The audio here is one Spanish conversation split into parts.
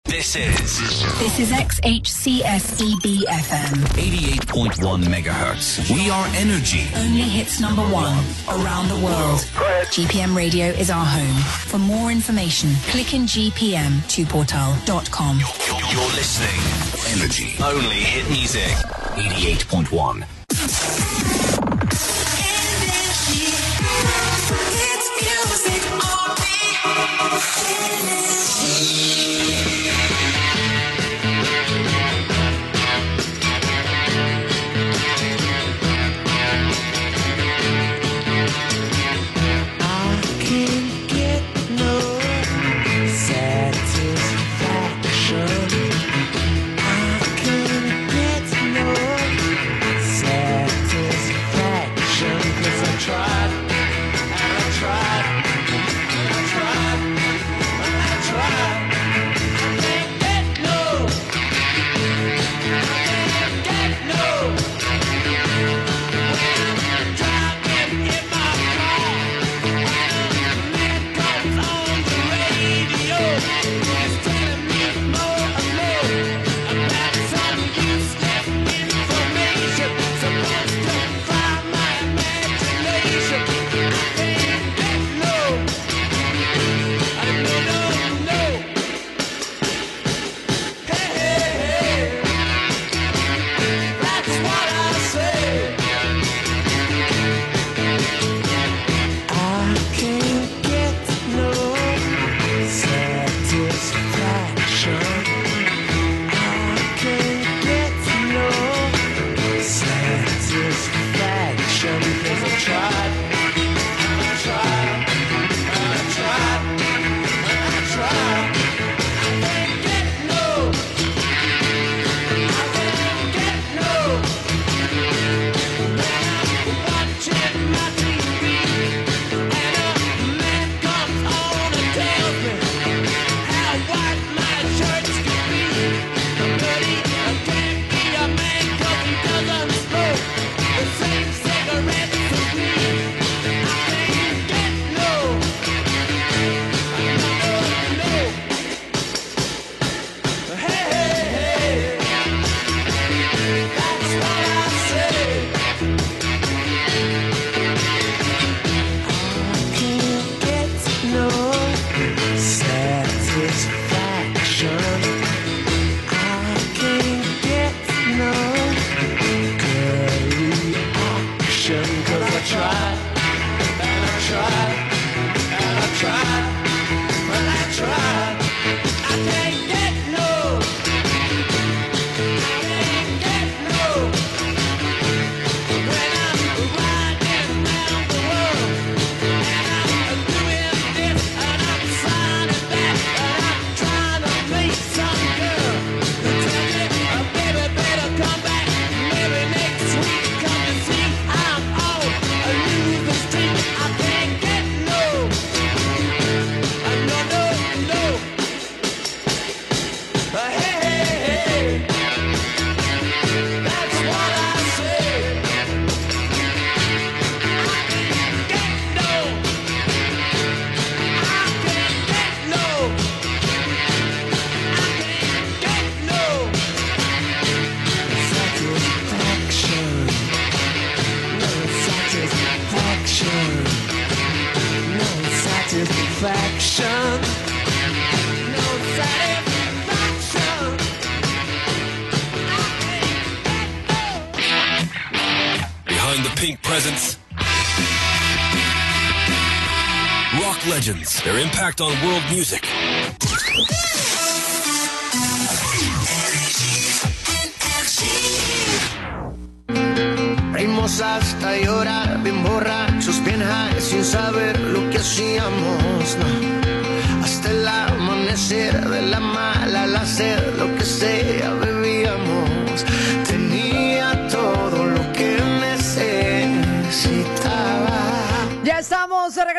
This is XHCSEB FM 88.1 megahertz. We are energy. Only hits number one around the world. GPM Radio is our home. For more information, click in gpm2portal.com. You're listening. Energy. Only hit music. 88.1. It's music Their impact on world music. Reímos hasta llorar, bien borrachos, bien high, sin saber lo que hacíamos, no. Hasta el amanecer, de la mala, la sed, lo que sea, bebíamos. Tenía todo lo que necesitaba. Ya estamos de regreso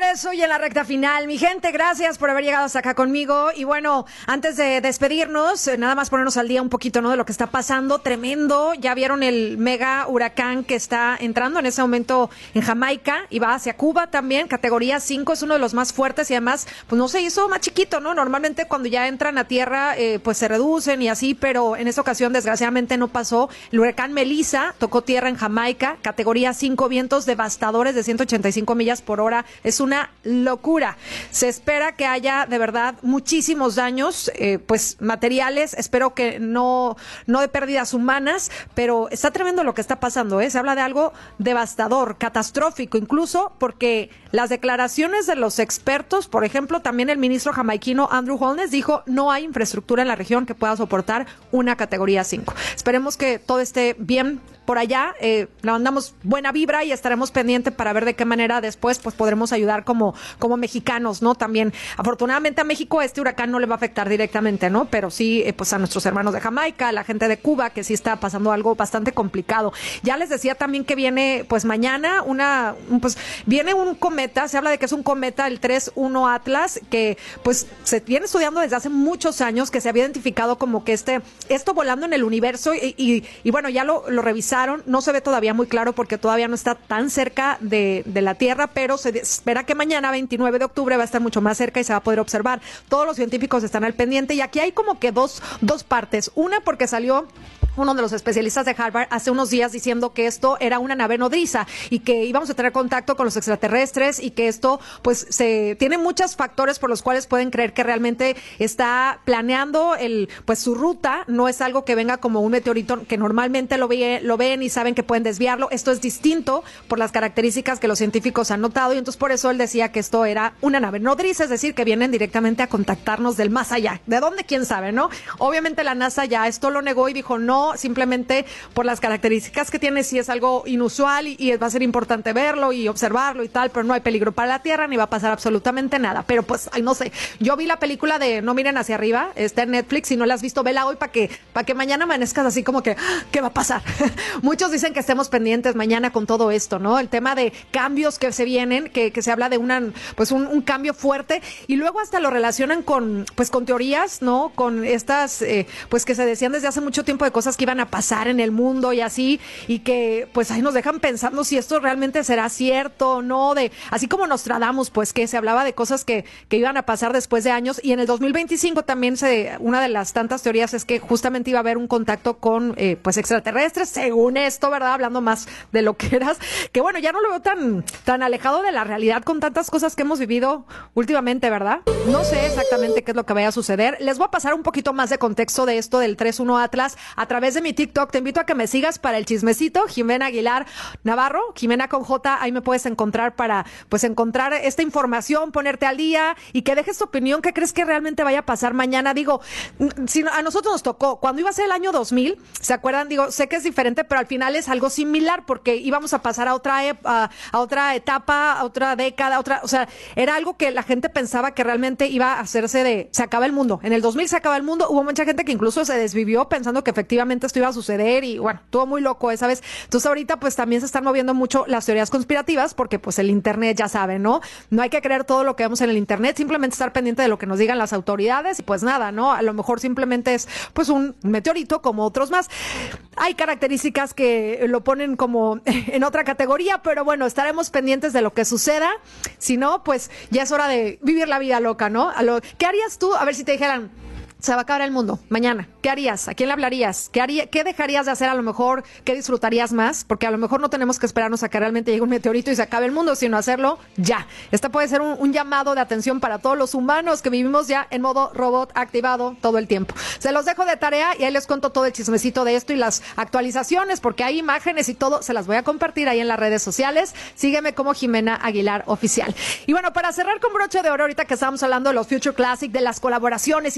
regreso y en la recta final. Mi gente, gracias por haber llegado hasta acá conmigo. Y bueno, antes de despedirnos, nada más ponernos al día un poquito, ¿no? De lo que está pasando. Tremendo. Ya vieron el mega huracán que está entrando en ese momento en Jamaica y va hacia Cuba también. Categoría 5, es uno de los más fuertes y además, pues no se hizo más chiquito, ¿no? Normalmente cuando ya entran a tierra, pues se reducen y así, pero en esta ocasión desgraciadamente no pasó. El huracán Melissa tocó tierra en Jamaica. Categoría 5, vientos devastadores de 185 millas por hora. Es una locura. Se espera que haya de verdad muchísimos daños, pues materiales, espero que no de pérdidas humanas, pero está tremendo lo que está pasando, Se habla de algo devastador, catastrófico, incluso porque las declaraciones de los expertos, por ejemplo, también el ministro jamaiquino Andrew Holness dijo no hay infraestructura en la región que pueda soportar una categoría 5. Esperemos que todo esté bien por allá, le mandamos buena vibra y estaremos pendientes para ver de qué manera después pues podremos ayudar como mexicanos, ¿no? También, afortunadamente a México este huracán no le va a afectar directamente, ¿no? Pero sí, pues a nuestros hermanos de Jamaica, a la gente de Cuba, que sí está pasando algo bastante complicado. Ya les decía también que viene, pues mañana, pues viene un cometa, se habla de que es un cometa, el 3-1 Atlas, que pues se viene estudiando desde hace muchos años, que se había identificado como que esto volando en el universo y bueno, ya lo revisaron. No se ve todavía muy claro porque todavía no está tan cerca de la Tierra, pero se espera que mañana, 29 de octubre, va a estar mucho más cerca y se va a poder observar. Todos los científicos están al pendiente y aquí hay como que dos partes. Una, porque salió uno de los especialistas de Harvard hace unos días diciendo que esto era una nave nodriza y que íbamos a tener contacto con los extraterrestres y que esto pues tiene muchos factores por los cuales pueden creer que realmente está planeando pues su ruta. No es algo que venga como un meteorito que normalmente lo ven y saben que pueden desviarlo. Esto es distinto por las características que los científicos han notado y entonces por eso él decía que esto era una nave nodriza, es decir, que vienen directamente a contactarnos del más allá. ¿De dónde? ¿Quién sabe, no? Obviamente la NASA ya esto lo negó y dijo no, simplemente por las características que tiene, sí es algo inusual y va a ser importante verlo y observarlo y tal, pero no hay peligro para la Tierra ni va a pasar absolutamente nada. Pero pues, no sé, yo vi la película de No miren hacia arriba, está en Netflix, si no la has visto, vela hoy para que mañana amanezcas así como que, ¿qué va a pasar? Muchos dicen que estemos pendientes mañana con todo esto, ¿no? El tema de cambios que se vienen, que se habla de un cambio fuerte y luego hasta lo relacionan con teorías, ¿no? Con estas, pues que se decían desde hace mucho tiempo de cosas que iban a pasar en el mundo y así, y que pues ahí nos dejan pensando si esto realmente será cierto o no, así como Nostradamus, pues que se hablaba de cosas que iban a pasar después de años, y en el 2025 también una de las tantas teorías es que justamente iba a haber un contacto con pues extraterrestres, según esto, ¿verdad? Hablando más de lo que eras, que bueno, ya no lo veo tan alejado de la realidad con tantas cosas que hemos vivido últimamente, ¿verdad? No sé exactamente qué es lo que vaya a suceder. Les voy a pasar un poquito más de contexto de esto del 3-1 Atlas a través de mi TikTok. Te invito a que me sigas para el chismecito, Jimena Aguilar Navarro, Jimena con J, ahí me puedes encontrar para pues encontrar esta información, ponerte al día y que dejes tu opinión, qué crees que realmente vaya a pasar mañana. Digo, si a nosotros nos tocó, cuando iba a ser el año 2000, ¿se acuerdan? Digo, sé que es diferente, pero al final es algo similar porque íbamos a pasar a otra etapa, a otra década, o sea, era algo que la gente pensaba que realmente iba a hacerse se acaba el mundo. En el 2000 se acaba el mundo, hubo mucha gente que incluso se desvivió pensando que efectivamente esto iba a suceder y bueno, estuvo muy loco esa vez. Entonces ahorita pues también se están moviendo mucho las teorías conspirativas porque pues el internet ya sabe, ¿no? No hay que creer todo lo que vemos en el internet, simplemente estar pendiente de lo que nos digan las autoridades y pues nada, ¿no? A lo mejor simplemente es pues un meteorito como otros más. Hay características que lo ponen como en otra categoría, pero bueno, estaremos pendientes de lo que suceda. Si no, pues ya es hora de vivir la vida loca, ¿no? ¿Qué harías tú? A ver si te dijeran, se va a acabar el mundo mañana. ¿Qué harías? ¿A quién le hablarías? ¿Qué dejarías de hacer a lo mejor? ¿Qué disfrutarías más? Porque a lo mejor no tenemos que esperarnos a que realmente llegue un meteorito y se acabe el mundo, sino hacerlo ya. Esta puede ser un llamado de atención para todos los humanos que vivimos ya en modo robot activado todo el tiempo. Se los dejo de tarea y ahí les cuento todo el chismecito de esto y las actualizaciones, porque hay imágenes y todo, se las voy a compartir ahí en las redes sociales. Sígueme como Jimena Aguilar Oficial. Y bueno, para cerrar con broche de oro, ahorita que estábamos hablando de los Future Classic, de las colaboraciones y mezclas,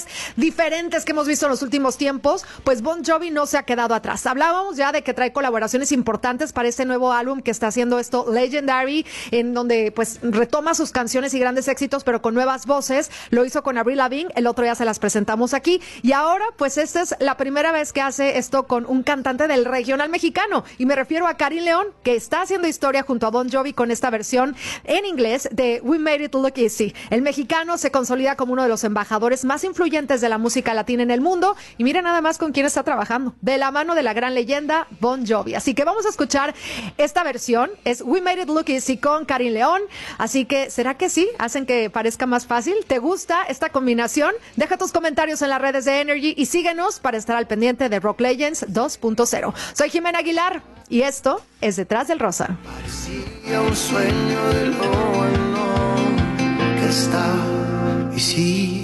diferentes que hemos visto en los últimos tiempos, pues Bon Jovi no se ha quedado atrás. Hablábamos ya de que trae colaboraciones importantes para este nuevo álbum que está haciendo esto, Legendary, en donde pues retoma sus canciones y grandes éxitos, pero con nuevas voces. Lo hizo con Avril Lavigne, el otro día se las presentamos aquí, y ahora pues esta es la primera vez que hace esto con un cantante del regional mexicano, y me refiero a Karin León, que está haciendo historia junto a Bon Jovi con esta versión en inglés de We Made It Look Easy. El mexicano se consolida como uno de los embajadores más influyentes de la música latina en el mundo, y mira nada más con quién está trabajando, de la mano de la gran leyenda Bon Jovi. Así que vamos a escuchar esta versión, es We Made It Look Easy con Karin León. Así que, ¿será que sí? ¿Hacen que parezca más fácil? ¿Te gusta esta combinación? Deja tus comentarios en las redes de Energy y síguenos para estar al pendiente de Rock Legends 2.0. Soy Jimena Aguilar y esto es Detrás del Rosa. Parecía un sueño de lo bueno que está, y sí.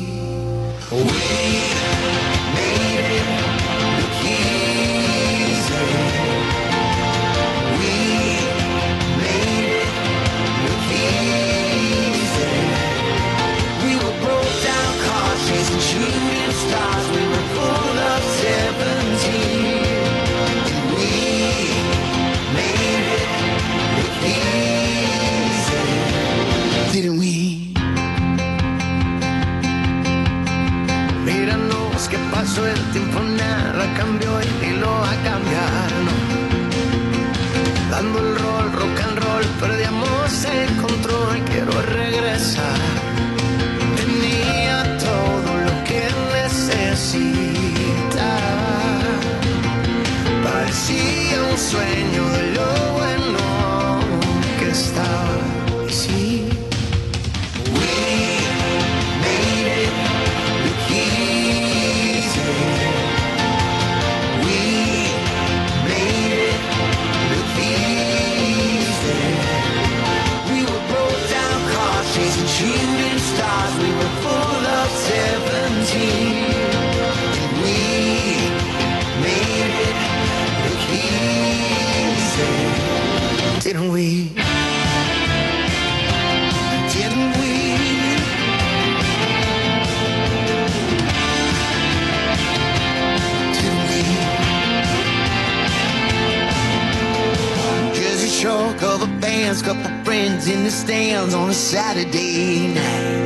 Didn't we? Míranos que pasó el tiempo, nada cambió y lo va a cambiar, no. Dando el rol, rock and roll, perdíamos el control, quiero regresar. Tenía todo lo que necesitaba. Parecía un sueño de lo bueno que estaba, y sí. Shooting stars, we were full of 17. And we made it look easy. Didn't we? Didn't we? Didn't we? Jersey Shore, cover bands, couple friends in the stands on a Saturday night.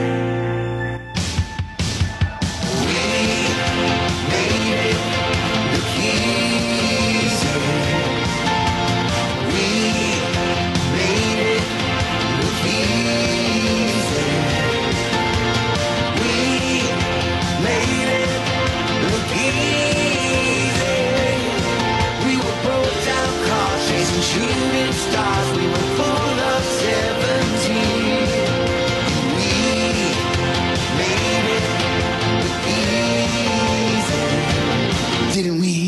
Shooting stars, we were full of 17. We made it look easy, didn't we?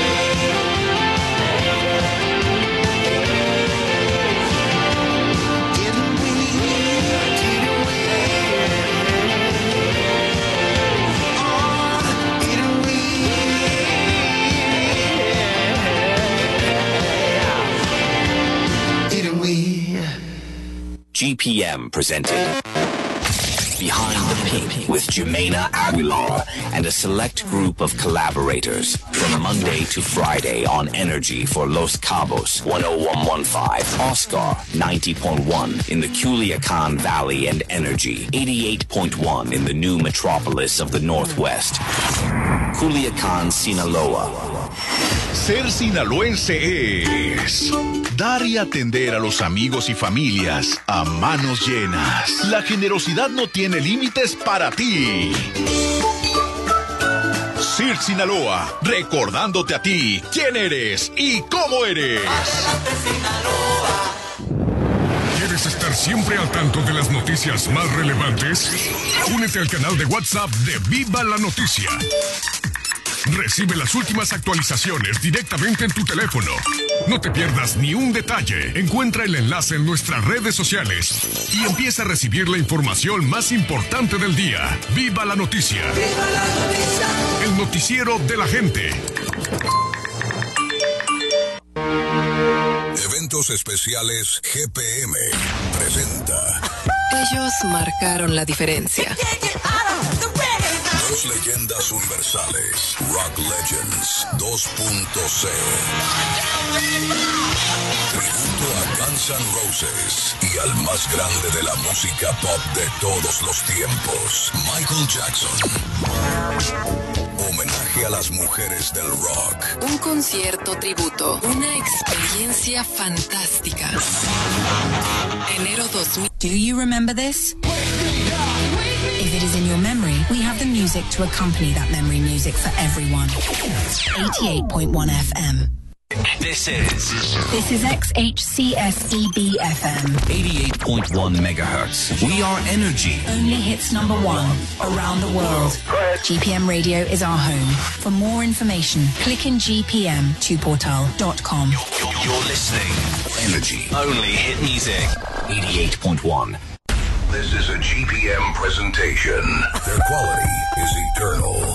Didn't we? Didn't we? Oh, didn't we? GPM presented Behind the Pink with Jimena Aguilar and a select group of collaborators from Monday to Friday on Energy for Los Cabos 101.15, Oscar 90.1 in the Culiacan Valley, and Energy 88.1 in the new metropolis of the Northwest, Culiacan, Sinaloa. Ser sinaloense es dar y atender a los amigos y familias a manos llenas. La generosidad no tiene límites para ti. Sir Sinaloa, recordándote a ti quién eres y cómo eres. Adelante, Sinaloa. ¿Quieres estar siempre al tanto de las noticias más relevantes? Únete al canal de WhatsApp de Viva la Noticia. Recibe las últimas actualizaciones directamente en tu teléfono. No te pierdas ni un detalle. Encuentra el enlace en nuestras redes sociales y empieza a recibir la información más importante del día. ¡Viva la Noticia! ¡Viva la noticia! El noticiero de la gente. Eventos especiales GPM presenta. Ellos marcaron la diferencia. Dos leyendas universales. Rock Legends 2.0. Tributo a Guns N' Roses y al más grande de la música pop de todos los tiempos, Michael Jackson. Homenaje a las mujeres del rock. Un concierto tributo. Una experiencia fantástica. Enero 2000. Do you remember this? If it is in your memory, we have the music to accompany that memory music for everyone. 88.1 FM. This is XHCSEB FM. 88.1 megahertz. We are Energy. Only hits number one around the world. GPM Radio is our home. For more information, click in gpm2portal.com. You're listening. Energy. Only hit music. 88.1. This is a GPM presentation. Their quality is eternal.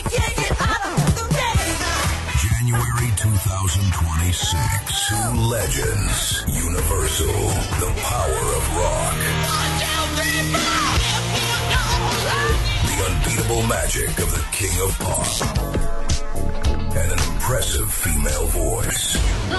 January 2026. Two legends. Universal. The power of rock. The unbeatable magic of the king of pop. And an impressive female voice.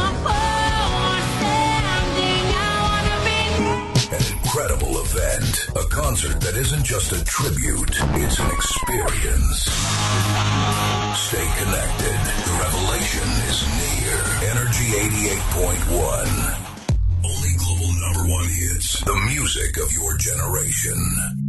An incredible event. A concert that isn't just a tribute, it's an experience. Stay connected. The revelation is near. Energy 88.1. Only global #1 hits. The music of your generation.